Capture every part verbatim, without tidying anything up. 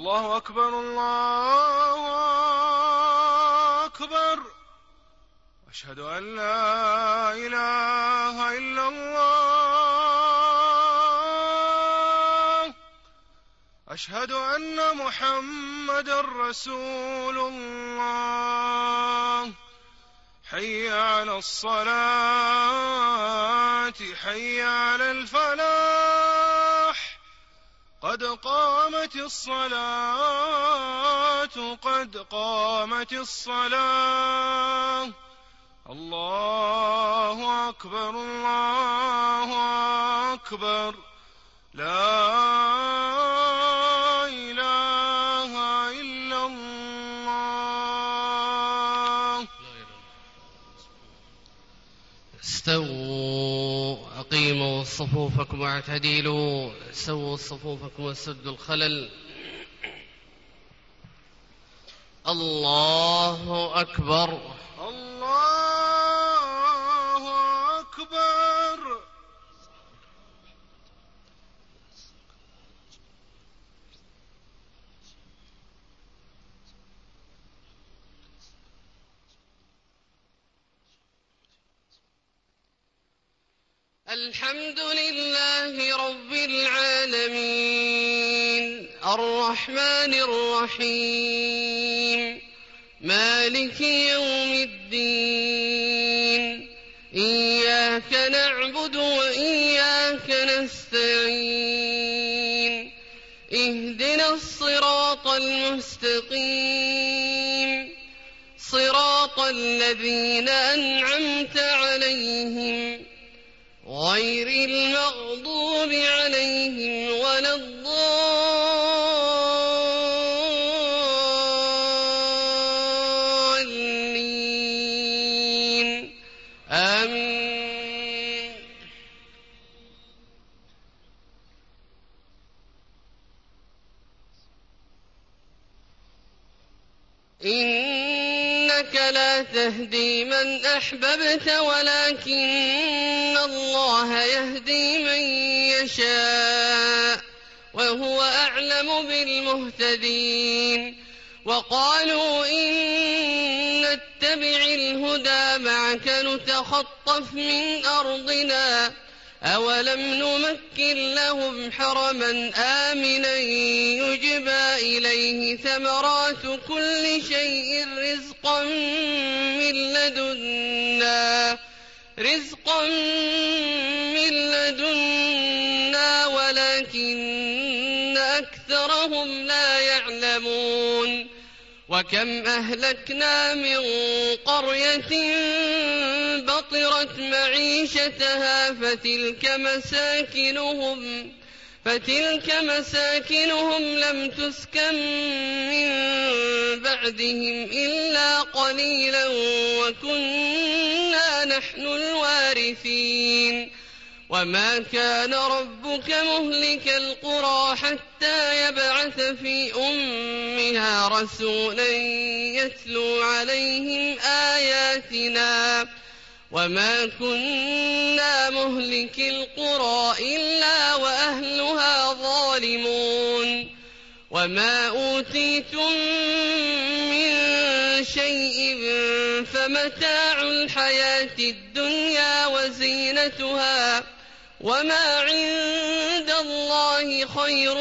الله أكبر الله أكبر. أشهد أن لا إله إلا الله. أشهد أن محمدًا رسول الله. حي على الصلاة حي على الفلاح. قد قامت الصلاة قد قامت الصلاة. الله أكبر الله أكبر. لا إله إلا الله. استووا أقيموا صفوفكم واعتدلوا. سووا صفوفكم وسدوا الخلل. الله أكبر الله أكبر. الحمد لله رب العالمين الرحمن الرحيم مالك يوم الدين. إياك نعبد وإياك نستعين. اهدنا الصراط المستقيم صراط الذين أنعمت عليهم غير المغضوب عليهم ولا الضالين. آمين. إنك لا تهدي من أحببت ولكن الله يهدي من يشاء وهو أعلم بالمهتدين. وقالوا إن نتبع الهدى معك نتخطف من أرضنا أولم نمكن لهم حرما آمنا يجبى إليه ثمرات كل شيء رزقا من لدنا رزقا من لدنا ولكن أكثرهم لا يعلمون. وكم أهلكنا من قرية بطرت معيشتها فتلك مساكنهم فتلك مساكنهم لم تسكن من بعدهم إلا قليلا وكنا نحن الوارثين. وما كان ربك مهلك القرى حتى يبعث في أمها رسولا يتلو عليهم آياتنا وما كنا مهلك القرى إلا وأهلها ظالمون. وما أوتيتم من شيء فمتاع الحياة الدنيا وزينتها وما عند الله خير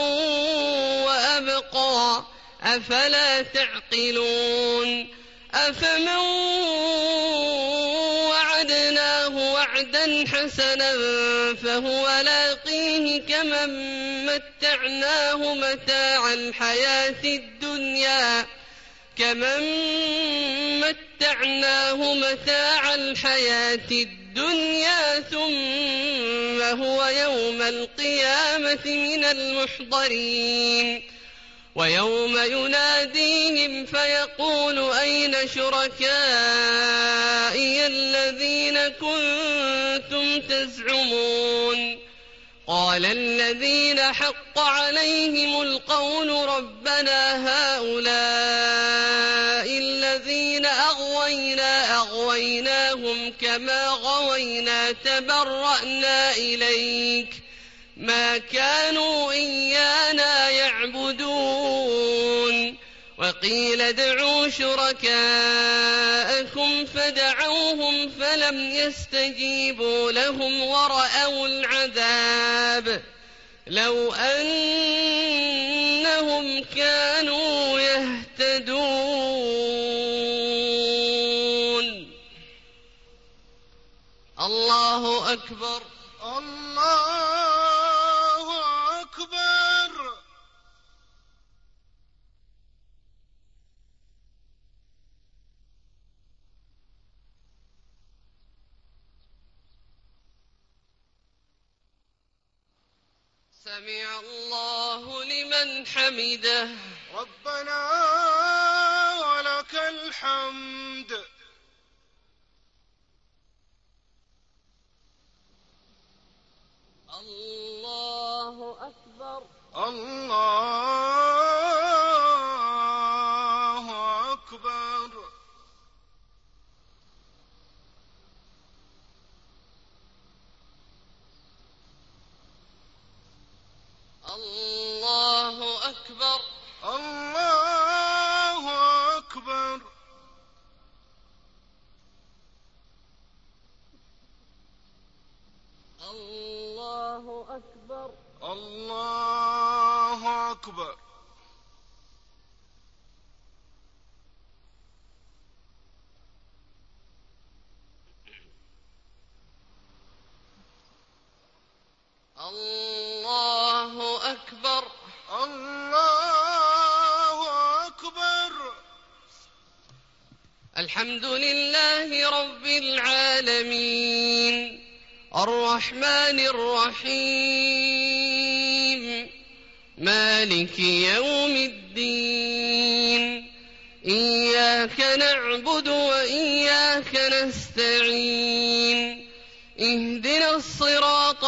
وأبقى أفلا تعقلون. أفمن وعدناه وعدا حسنا فهو لاقيه كمن متعناه متاع الحياة الدنيا كمن متعناه متاع الحياة الدنيا ثم هو يوم القيامة من المحضرين. ويوم يناديهم فيقول أين شركائي الذين كنتم تزعمون قال الذين حق عليهم القول ربنا هؤلاء الذين أغوينا أغويناهم كما غوينا تبرأنا إليك ما كانوا إيانا يعبدون وقيل ادعوا شركاءكم فدعوهم فلم يستجيبوا لهم ورأوا العذاب لو أنهم كانوا يهتدون. الله أكبر. الله أكبر. سمع الله لمن حمده. ربنا ولك الحمد. الله أكبر. الله أكبر. الله أكبر. الله أكبر. الله أكبر. الله أكبر. الله أكبر. الله أكبر. الحمد لله رب العالمين الرحمن الرحيم مالك يوم الدين إياك نعبد وإياك نستعين اهدنا الصراط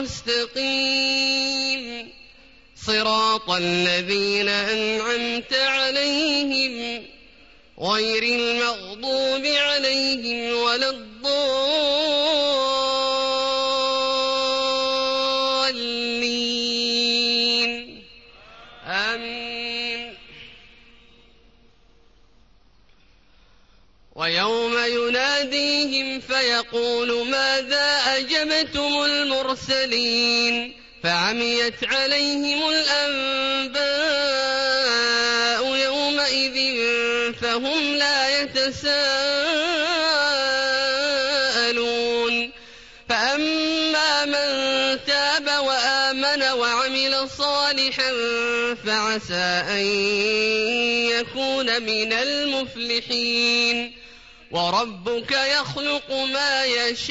المستقيم صراط الذين أنعمت عليهم غير المغضوب عليهم ولا الضالين آمين. ويوم يناديهم فيقول ماذا أجبتم المرسلين فعميت عليهم الأنباء يومئذ فهم لا يتساءلون. فأما من تاب وآمن وعمل صالحا فعسى أن يكون من المفلحين. وربك يخلق ما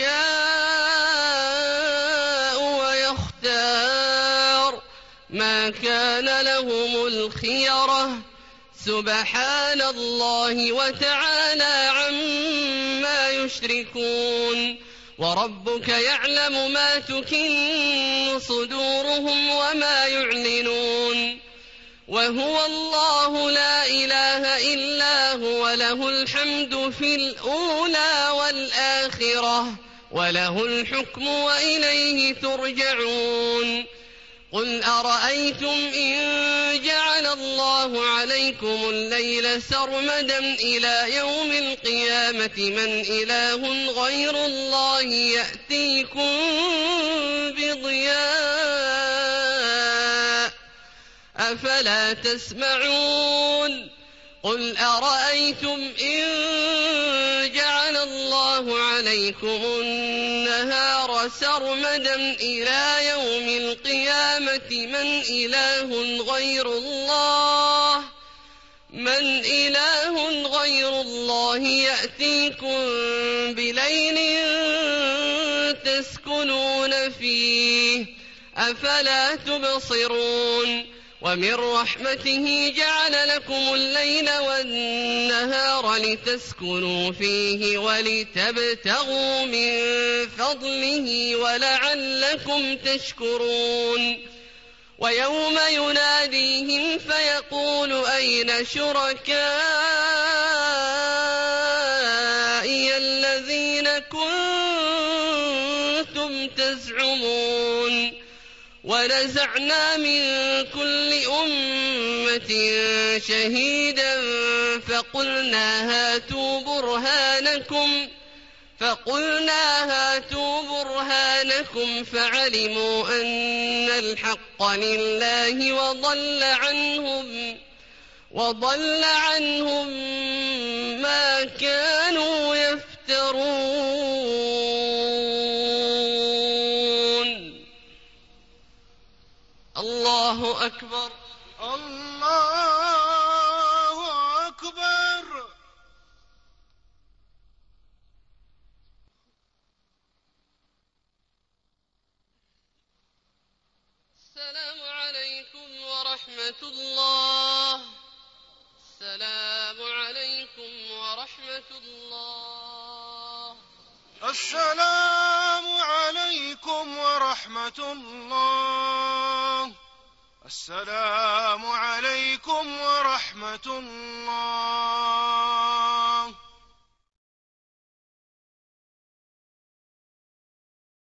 يشاء ويختار ما كان لهم الخيرة سبحان الله وتعالى عما يشركون. وربك يعلم ما تكن صدورهم وما يعلنون وهو الله لا إله إلا هو له الحمد في الأولى والآخرة وله الحكم وإليه ترجعون. قل أرأيتم إن جعل الله عليكم الليل سرمدا إلى يوم القيامة من إله غير الله يأتيكم بضياء أفلا تسمعون. قل أرأيتم إن جعل الله عليكم النهار سرمدا إلى يوم القيامة من إله غير الله من إله غير الله يأتيكم بليل تسكنون فيه أفلا تبصرون. ومن رحمته جعل لكم الليل والنهار لتسكنوا فيه ولتبتغوا من فضله ولعلكم تشكرون. ويوم يناديهم فيقول أين شركائي الذين كنتم تزعمون ونزعنا من كل أمة أمة شهيدا فقلنا هاتوا برهانكم فقلنا هاتوا برهانكم فعلموا أن الحق لله وضل عنهم وضل عنهم ما كانوا يفترون. الله أكبر. الله أكبر. السلام عليكم ورحمة الله. السلام عليكم ورحمة الله. السلام عليكم ورحمة الله. السلام عليكم ورحمة الله.